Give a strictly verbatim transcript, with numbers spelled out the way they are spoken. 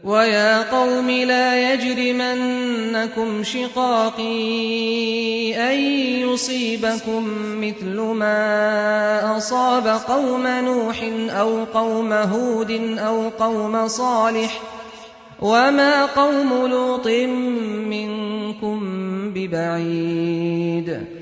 وَيَا قَوْمِ لَا يَجْرِمَنَّكُمْ شِقَاقِي أَن يُصِيبَكُم مِّثْلُ مَا أَصَابَ قَوْمَ نُوحٍ أَوْ قَوْمَ هُودٍ أَوْ قَوْمَ صَالِحٍ ۚ وَمَا قَوْمُ لُوطٍ مِّنكُم بِبَعِيدٍ